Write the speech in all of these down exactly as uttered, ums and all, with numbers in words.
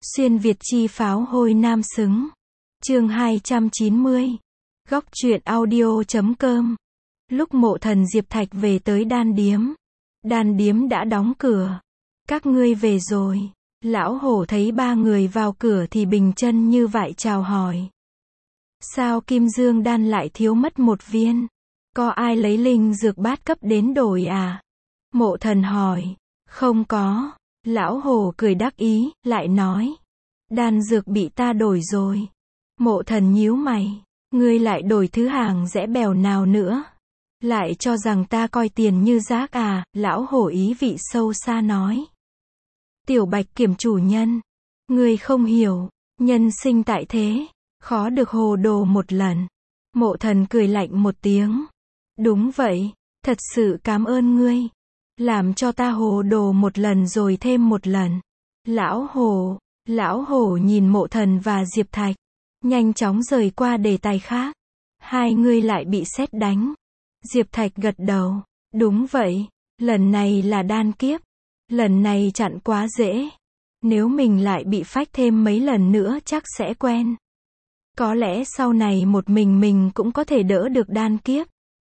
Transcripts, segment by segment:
Xuyên Việt chi pháo hôi nam xứng. Chương hai trăm chín mươi. Góc truyện audio chấm com. Lúc Mộ Thần Diệp Thạch về tới đan điếm. Đan điếm đã đóng cửa. Các ngươi về rồi. Lão hổ thấy ba người vào cửa thì bình chân như vậy chào hỏi. Sao Kim Dương đan lại thiếu mất một viên? Có ai lấy linh dược bát cấp đến đổi à? Mộ Thần hỏi. Không có. Lão hổ cười đắc ý, lại nói. Đan dược bị ta đổi rồi. Mộ Thần nhíu mày. Ngươi lại đổi thứ hàng rẻ bèo nào nữa? Lại cho rằng ta coi tiền như rác à? Lão hổ ý vị sâu xa nói. Tiểu Bạch Kiểm chủ nhân. Ngươi không hiểu. Nhân sinh tại thế. Khó được hồ đồ một lần. Mộ Thần cười lạnh một tiếng. Đúng vậy. Thật sự cảm ơn ngươi. Làm cho ta hồ đồ một lần rồi thêm một lần. Lão hổ. Lão hổ nhìn Mộ Thần và Diệp Thạch. Nhanh chóng rời qua đề tài khác. Hai người lại bị sét đánh. Diệp Thạch gật đầu. Đúng vậy. Lần này là đan kiếp. Lần này chặn quá dễ. Nếu mình lại bị phách thêm mấy lần nữa chắc sẽ quen. Có lẽ sau này một mình mình cũng có thể đỡ được đan kiếp.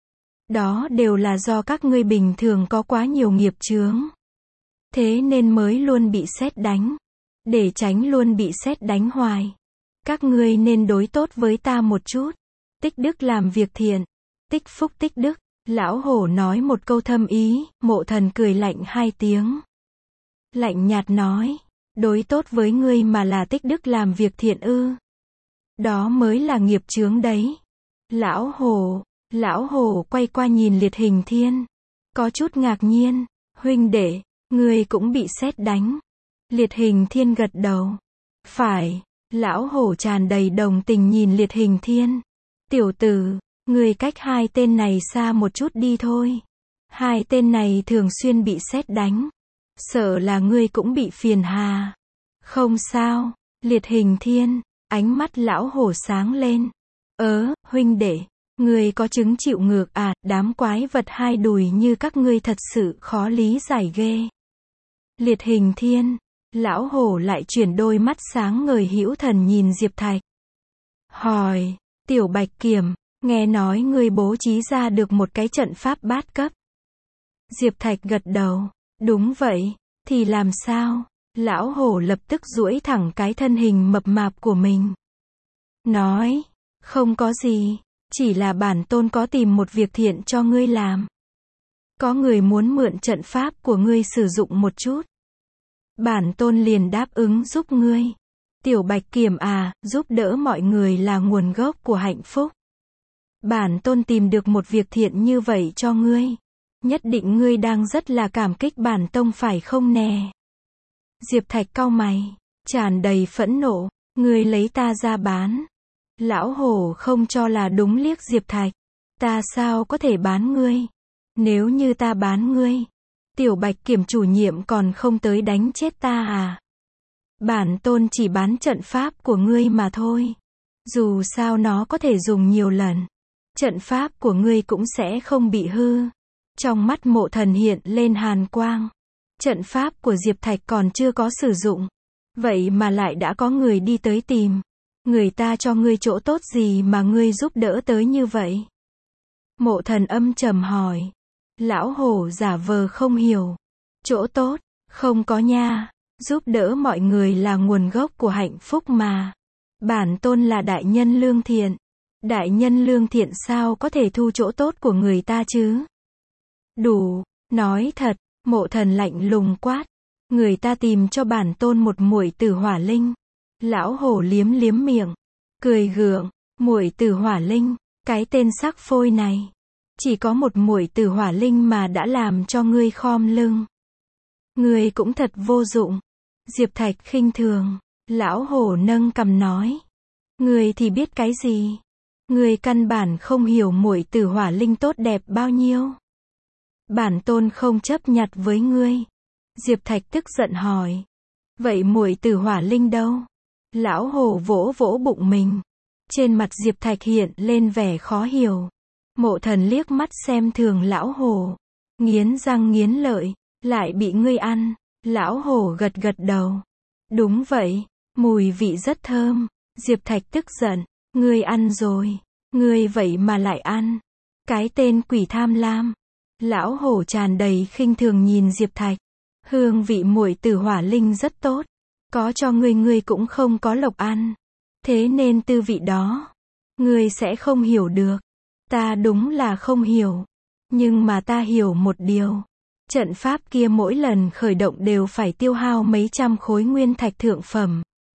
Đó đều là do các ngươi bình thường có quá nhiều nghiệp chướng. Thế nên mới luôn bị sét đánh. Để tránh luôn bị sét đánh hoài. Các ngươi nên đối tốt với ta một chút. Tích đức làm việc thiện. Tích phúc tích đức. Lão hổ nói một câu thâm ý. Mộ Thần cười lạnh hai tiếng. Lạnh nhạt nói. Đối tốt với ngươi mà là tích đức làm việc thiện ư? Đó mới là nghiệp chướng đấy. Lão hổ. Lão hổ quay qua nhìn Liệt Hình Thiên. Có chút ngạc nhiên. Huynh đệ, ngươi cũng bị sét đánh. Liệt Hình Thiên gật đầu. Phải. Lão hổ tràn đầy đồng tình nhìn Liệt Hình Thiên. Tiểu tử, ngươi cách hai tên này xa một chút đi thôi. Hai tên này thường xuyên bị sét đánh. Sợ là ngươi cũng bị phiền hà. Không sao. Liệt Hình Thiên. Ánh mắt lão hổ sáng lên. Ớ, huynh đệ. Ngươi có chứng chịu ngược à? Đám quái vật hai đùi như các ngươi thật sự khó lý giải ghê. Liệt Hình Thiên. Lão hổ lại chuyển đôi mắt sáng ngời hữu thần nhìn Diệp Thạch. Hỏi. Tiểu Bạch Kiểm. Nghe nói ngươi bố trí ra được một cái trận pháp bát cấp. Diệp Thạch gật đầu. Đúng vậy. Thì làm sao? Lão hổ lập tức duỗi thẳng cái thân hình mập mạp của mình. Nói. Không có gì. Chỉ là bản tôn có tìm một việc thiện cho ngươi làm. Có người muốn mượn trận pháp của ngươi sử dụng một chút. Bản tôn liền đáp ứng giúp ngươi. Tiểu Bạch Kiểm à, giúp đỡ mọi người là nguồn gốc của hạnh phúc. Bản tôn tìm được một việc thiện như vậy cho ngươi. Nhất định ngươi đang rất là cảm kích bản tông phải không nè? Diệp Thạch cau mày, tràn đầy phẫn nộ. Ngươi lấy ta ra bán. Lão hổ không cho là đúng liếc Diệp Thạch. Ta sao có thể bán ngươi? Nếu như ta bán ngươi, Tiểu Bạch Kiểm chủ nhiệm còn không tới đánh chết ta à? Bản tôn chỉ bán trận pháp của ngươi mà thôi. Dù sao nó có thể dùng nhiều lần. Trận pháp của ngươi cũng sẽ không bị hư. Trong mắt Mộ Thần hiện lên hàn quang. Trận pháp của Diệp Thạch còn chưa có sử dụng. Vậy mà lại đã có người đi tới tìm. Người ta cho ngươi chỗ tốt gì mà ngươi giúp đỡ tới như vậy? Mộ Thần âm trầm hỏi. Lão hổ giả vờ không hiểu. Chỗ tốt? Không có nha. Giúp đỡ mọi người là nguồn gốc của hạnh phúc mà. Bản tôn là đại nhân lương thiện. Đại nhân lương thiện sao có thể thu chỗ tốt của người ta chứ? Đủ. Nói thật. Mộ Thần lạnh lùng quát. Người ta tìm cho bản tôn một muội tử hỏa linh. Lão hổ liếm liếm miệng. Cười gượng. Muội tử hỏa linh. Cái tên sắc phôi này. Chỉ có một muội tử hỏa linh mà đã làm cho ngươi khom lưng. Ngươi cũng thật vô dụng. Diệp Thạch khinh thường. Lão hổ nâng cằm nói. Ngươi thì biết cái gì? Ngươi căn bản không hiểu muội tử hỏa linh tốt đẹp bao nhiêu. Bản tôn không chấp nhặt với ngươi. Diệp Thạch tức giận hỏi. Vậy muội tử hỏa linh đâu? Lão hổ vỗ vỗ bụng mình. Trên mặt Diệp Thạch hiện lên vẻ khó hiểu. Mộ Thần liếc mắt xem thường lão hổ. Nghiến răng nghiến lợi. Lại bị ngươi ăn. Lão hổ gật gật đầu. Đúng vậy. Mùi vị rất thơm. Diệp Thạch tức giận. Ngươi ăn rồi. Ngươi vậy mà lại ăn. Cái tên quỷ tham lam. Lão hổ tràn đầy khinh thường nhìn Diệp Thạch. Hương vị muội tử hỏa linh rất tốt. Có cho ngươi ngươi cũng không có lộc ăn. Thế nên tư vị đó, ngươi sẽ không hiểu được. Ta đúng là không hiểu. Nhưng mà ta hiểu một điều. Trận pháp kia mỗi lần khởi động đều phải tiêu hao mấy trăm khối nguyên thạch thượng phẩm.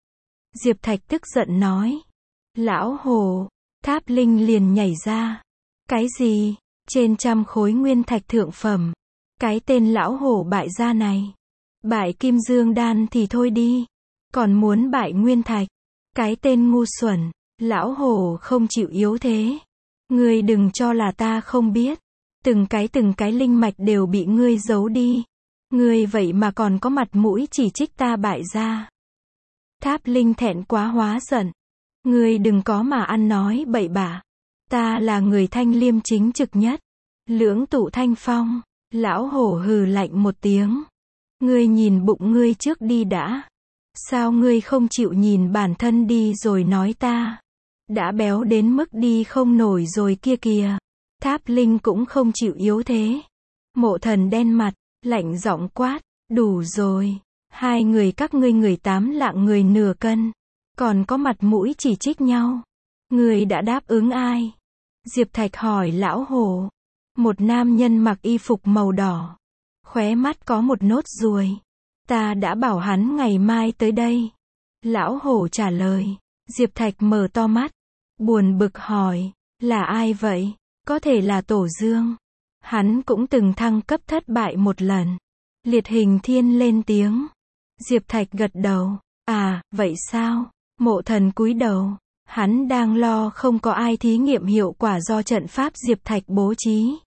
Diệp Thạch tức giận nói. Lão hồ, Tháp Linh liền nhảy ra. Cái gì? Trên trăm khối nguyên thạch thượng phẩm. Cái tên lão hổ bại gia này. Bại kim dương đan thì thôi đi. Còn muốn bại nguyên thạch. Cái tên ngu xuẩn. Lão hổ không chịu yếu thế. Ngươi đừng cho là ta không biết. Từng cái từng cái linh mạch đều bị ngươi giấu đi. Ngươi vậy mà còn có mặt mũi chỉ trích ta bại gia. Tháp Linh thẹn quá hóa giận. Ngươi đừng có mà ăn nói bậy bạ. Ta là người thanh liêm chính trực nhất. Lưỡng tụ thanh phong. Lão hổ hừ lạnh một tiếng. Ngươi nhìn bụng ngươi trước đi đã. Sao ngươi không chịu nhìn bản thân đi rồi nói ta? Đã béo đến mức đi không nổi rồi kia kìa. Tháp Linh cũng không chịu yếu thế. Mộ Thần đen mặt, lạnh giọng quát. Đủ rồi. Hai người các ngươi người tám lạng người nửa cân. Còn có mặt mũi chỉ trích nhau. Ngươi đã đáp ứng ai? Diệp Thạch hỏi lão hổ. Một nam nhân mặc y phục màu đỏ. Khóe mắt có một nốt ruồi. Ta đã bảo hắn ngày mai tới đây. Lão hổ trả lời. Diệp Thạch mở to mắt. Buồn bực hỏi. Là ai vậy? Có thể là Tổ Dương. Hắn cũng từng thăng cấp thất bại một lần. Liệt Hình Thiên lên tiếng. Diệp Thạch gật đầu. À, vậy sao? Mộ Thần cúi đầu. Hắn đang lo không có ai thí nghiệm hiệu quả do trận pháp Diệp Thạch bố trí.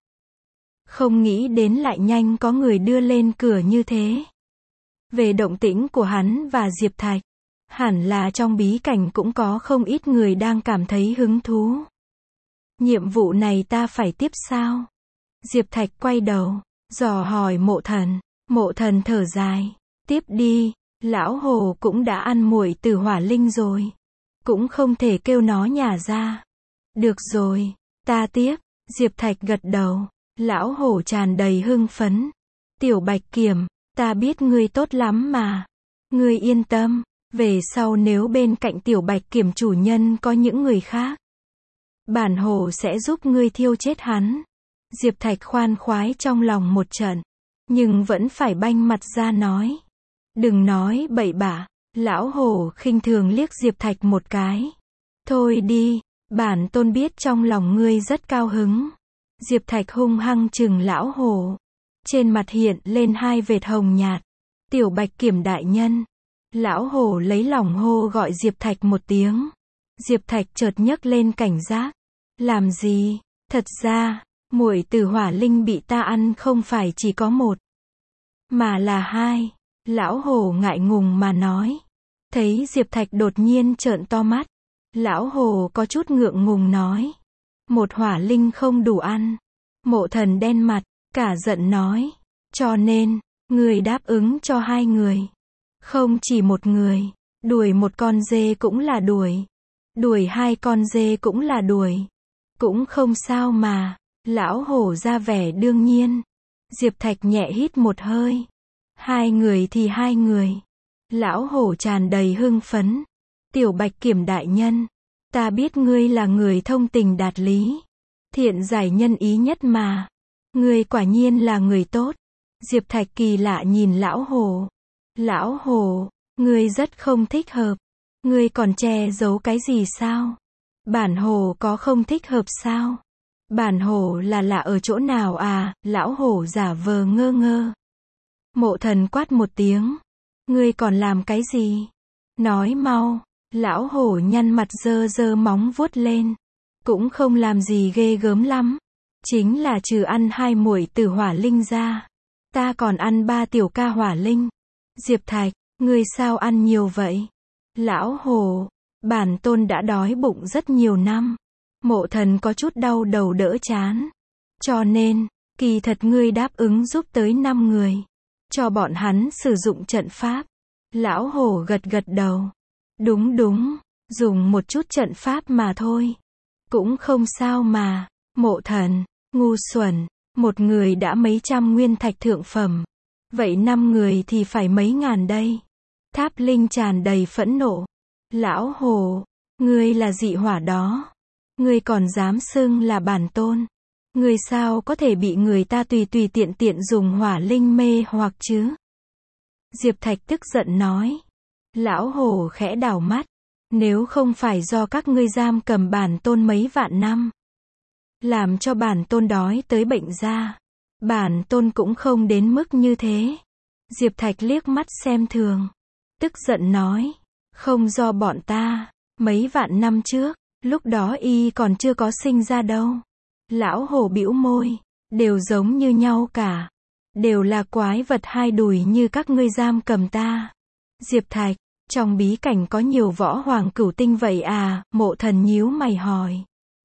Không nghĩ đến lại nhanh có người đưa lên cửa như thế. Về động tĩnh của hắn và Diệp Thạch, hẳn là trong bí cảnh cũng có không ít người đang cảm thấy hứng thú. Nhiệm vụ này ta phải tiếp sao? Diệp Thạch quay đầu, dò hỏi Mộ Thần. Mộ Thần thở dài. Tiếp đi, lão hồ cũng đã ăn muội tử hỏa linh rồi. Cũng không thể kêu nó nhả ra. Được rồi, ta tiếp. Diệp Thạch gật đầu. Lão hổ tràn đầy hưng phấn. Tiểu Bạch Kiểm, ta biết ngươi tốt lắm mà. Ngươi yên tâm, về sau nếu bên cạnh Tiểu Bạch Kiểm chủ nhân có những người khác, bản hổ sẽ giúp ngươi thiêu chết hắn. Diệp Thạch khoan khoái trong lòng một trận, nhưng vẫn phải banh mặt ra nói. Đừng nói bậy bạ. Lão hổ khinh thường liếc Diệp Thạch một cái. Thôi đi, bản tôn biết trong lòng ngươi rất cao hứng. Diệp Thạch hung hăng chừng lão hổ. Trên mặt hiện lên hai vệt hồng nhạt. Tiểu Bạch Kiểm đại nhân. Lão hổ lấy lòng hô gọi Diệp Thạch một tiếng. Diệp Thạch chợt nhấc lên cảnh giác. Làm gì? Thật ra, muội tử hỏa linh bị ta ăn không phải chỉ có một, mà là hai. Lão hổ ngại ngùng mà nói. Thấy Diệp Thạch đột nhiên trợn to mắt. Lão hổ có chút ngượng ngùng nói. Một hỏa linh không đủ ăn. Mộ Thần đen mặt, cả giận nói. Cho nên, người đáp ứng cho hai người. Không chỉ một người. Đuổi một con dê cũng là đuổi. Đuổi hai con dê cũng là đuổi. Cũng không sao mà. Lão hổ ra vẻ đương nhiên. Diệp Thạch nhẹ hít một hơi. Hai người thì hai người. Lão hổ tràn đầy hưng phấn. Tiểu Bạch Kiểm đại nhân. Ta biết ngươi là người thông tình đạt lý. Thiện giải nhân ý nhất mà. Ngươi quả nhiên là người tốt. Diệp Thạch kỳ lạ nhìn lão hổ. Lão hổ, ngươi rất không thích hợp. Ngươi còn che giấu cái gì sao? Bản hổ có không thích hợp sao? Bản hổ là lạ ở chỗ nào à? Lão hổ giả vờ ngơ ngơ. Mộ Thần quát một tiếng. Ngươi còn làm cái gì? Nói mau. Lão hổ nhăn mặt dơ dơ móng vuốt lên. Cũng không làm gì ghê gớm lắm. Chính là trừ ăn hai muội tử hỏa linh ra. Ta còn ăn ba tiểu ca hỏa linh. Diệp Thạch, ngươi sao ăn nhiều vậy? Lão hổ, bản tôn đã đói bụng rất nhiều năm. Mộ Thần có chút đau đầu đỡ chán. Cho nên, kỳ thật ngươi đáp ứng giúp tới năm người. Cho bọn hắn sử dụng trận pháp. Lão hổ gật gật đầu. Đúng đúng, dùng một chút trận pháp mà thôi. Cũng không sao mà, Mộ Thần, ngu xuẩn, một người đã mấy trăm nguyên thạch thượng phẩm. Vậy năm người thì phải mấy ngàn đây. Tháp Linh tràn đầy phẫn nộ. Lão Hồ, ngươi là dị hỏa đó. Ngươi còn dám xưng là bản tôn. Ngươi sao có thể bị người ta tùy tùy tiện tiện dùng hỏa linh mê hoặc chứ? Diệp Thạch tức giận nói. Lão Hồ khẽ đảo mắt. Nếu không phải do các ngươi giam cầm bản tôn mấy vạn năm, làm cho bản tôn đói tới bệnh ra, bản tôn cũng không đến mức như thế. Diệp Thạch liếc mắt xem thường. Tức giận nói. Không do bọn ta. Mấy vạn năm trước, lúc đó y còn chưa có sinh ra đâu. Lão Hồ bĩu môi. Đều giống như nhau cả. Đều là quái vật hai đùi như các ngươi giam cầm ta. Diệp Thạch, trong bí cảnh có nhiều võ hoàng cửu tinh vậy à? Mộ Thần nhíu mày hỏi.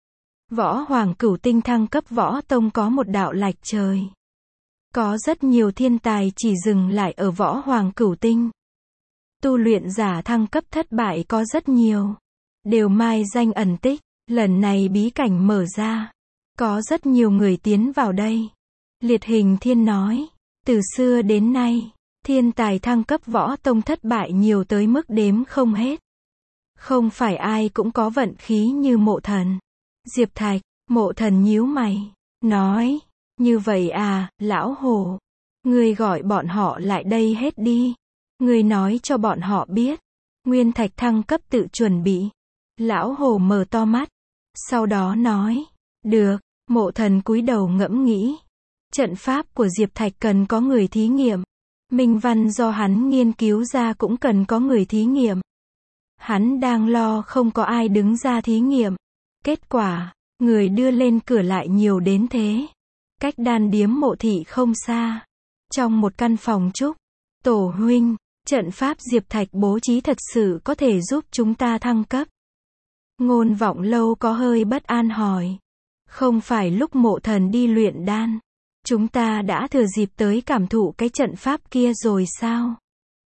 Võ hoàng cửu tinh thăng cấp võ tông có một đạo lạch trời. Có rất nhiều thiên tài chỉ dừng lại ở võ hoàng cửu tinh. Tu luyện giả thăng cấp thất bại có rất nhiều. Đều mai danh ẩn tích. Lần này bí cảnh mở ra. Có rất nhiều người tiến vào đây. Liệt Hình Thiên nói. Từ xưa đến nay, thiên tài thăng cấp võ tông thất bại nhiều tới mức đếm không hết. Không phải ai cũng có vận khí như Mộ Thần. Diệp Thạch, Mộ Thần nhíu mày. Nói. Như vậy à, Lão Hồ. Ngươi gọi bọn họ lại đây hết đi. Ngươi nói cho bọn họ biết. Nguyên thạch thăng cấp tự chuẩn bị. Lão Hồ mở to mắt. Sau đó nói. Được. Mộ Thần cúi đầu ngẫm nghĩ. Trận pháp của Diệp Thạch cần có người thí nghiệm. Minh văn do hắn nghiên cứu ra cũng cần có người thí nghiệm. Hắn đang lo không có ai đứng ra thí nghiệm. Kết quả, người đưa lên cửa lại nhiều đến thế. Cách đan điếm Mộ thị không xa. Trong một căn phòng trúc. Tổ huynh, trận pháp Diệp Thạch bố trí thật sự có thể giúp chúng ta thăng cấp. Ngôn Vọng Lâu có hơi bất an hỏi. Không phải lúc Mộ Thần đi luyện đan, chúng ta đã thừa dịp tới cảm thụ cái trận pháp kia rồi sao?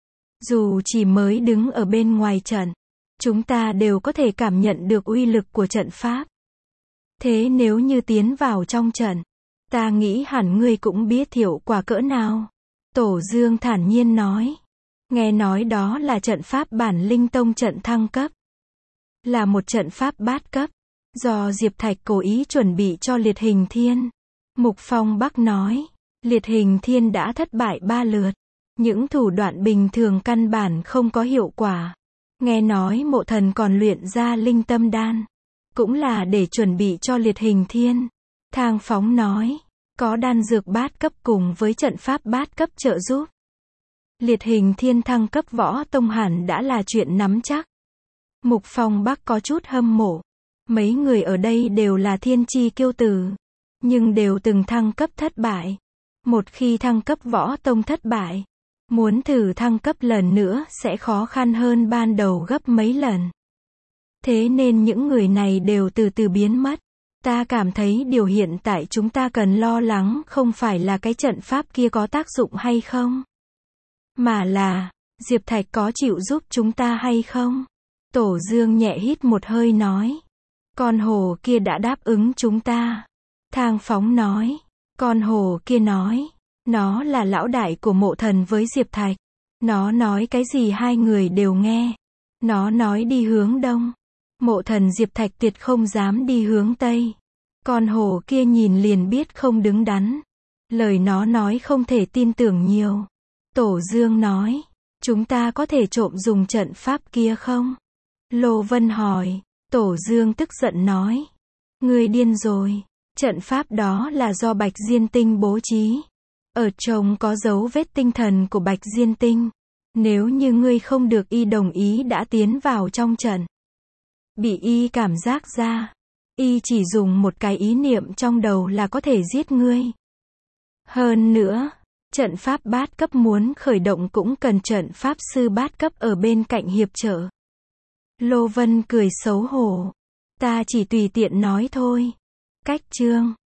Dù chỉ mới đứng ở bên ngoài trận, chúng ta đều có thể cảm nhận được uy lực của trận pháp. Thế nếu như tiến vào trong trận, ta nghĩ hẳn ngươi cũng biết hiệu quả cỡ nào. Tổ Dương thản nhiên nói. Nghe nói đó là trận pháp bản linh tông trận thăng cấp. Là một trận pháp bát cấp. Do Diệp Thạch cố ý chuẩn bị cho Liệt Hình Thiên. Mục Phong Bắc nói. Liệt Hình Thiên đã thất bại ba lượt. Những thủ đoạn bình thường căn bản không có hiệu quả. Nghe nói Mộ Thần còn luyện ra linh tâm đan. Cũng là để chuẩn bị cho Liệt Hình Thiên. Thang Phóng nói. Có đan dược bát cấp cùng với trận pháp bát cấp trợ giúp. Liệt Hình Thiên thăng cấp võ tông hẳn đã là chuyện nắm chắc. Mục Phong Bắc có chút hâm mộ. Mấy người ở đây đều là thiên chi kiêu tử. Nhưng đều từng thăng cấp thất bại. Một khi thăng cấp võ tông thất bại, muốn thử thăng cấp lần nữa sẽ khó khăn hơn ban đầu gấp mấy lần. Thế nên những người này đều từ từ biến mất. Ta cảm thấy điều hiện tại chúng ta cần lo lắng không phải là cái trận pháp kia có tác dụng hay không, mà là, Diệp Thạch có chịu giúp chúng ta hay không? Tổ Dương nhẹ hít một hơi nói. Con hồ kia đã đáp ứng chúng ta. Thang Phóng nói. Con hồ kia nói. Nó là lão đại của Mộ Thần với Diệp Thạch. Nó nói cái gì hai người đều nghe. Nó nói đi hướng đông. Mộ Thần Diệp Thạch tuyệt không dám đi hướng tây. Con hồ kia nhìn liền biết không đứng đắn. Lời nó nói không thể tin tưởng nhiều. Tổ Dương nói. Chúng ta có thể trộm dùng trận pháp kia không? Lô Vân hỏi. Tổ Dương tức giận nói. Ngươi điên rồi. Trận pháp đó là do Bạch Diên Tinh bố trí. Ở trông có dấu vết tinh thần của Bạch Diên Tinh. Nếu như ngươi không được y đồng ý đã tiến vào trong trận, bị y cảm giác ra, y chỉ dùng một cái ý niệm trong đầu là có thể giết ngươi. Hơn nữa, trận pháp bát cấp muốn khởi động cũng cần trận pháp sư bát cấp ở bên cạnh hiệp trợ. Lô Vân cười xấu hổ. Ta chỉ tùy tiện nói thôi. Cách chương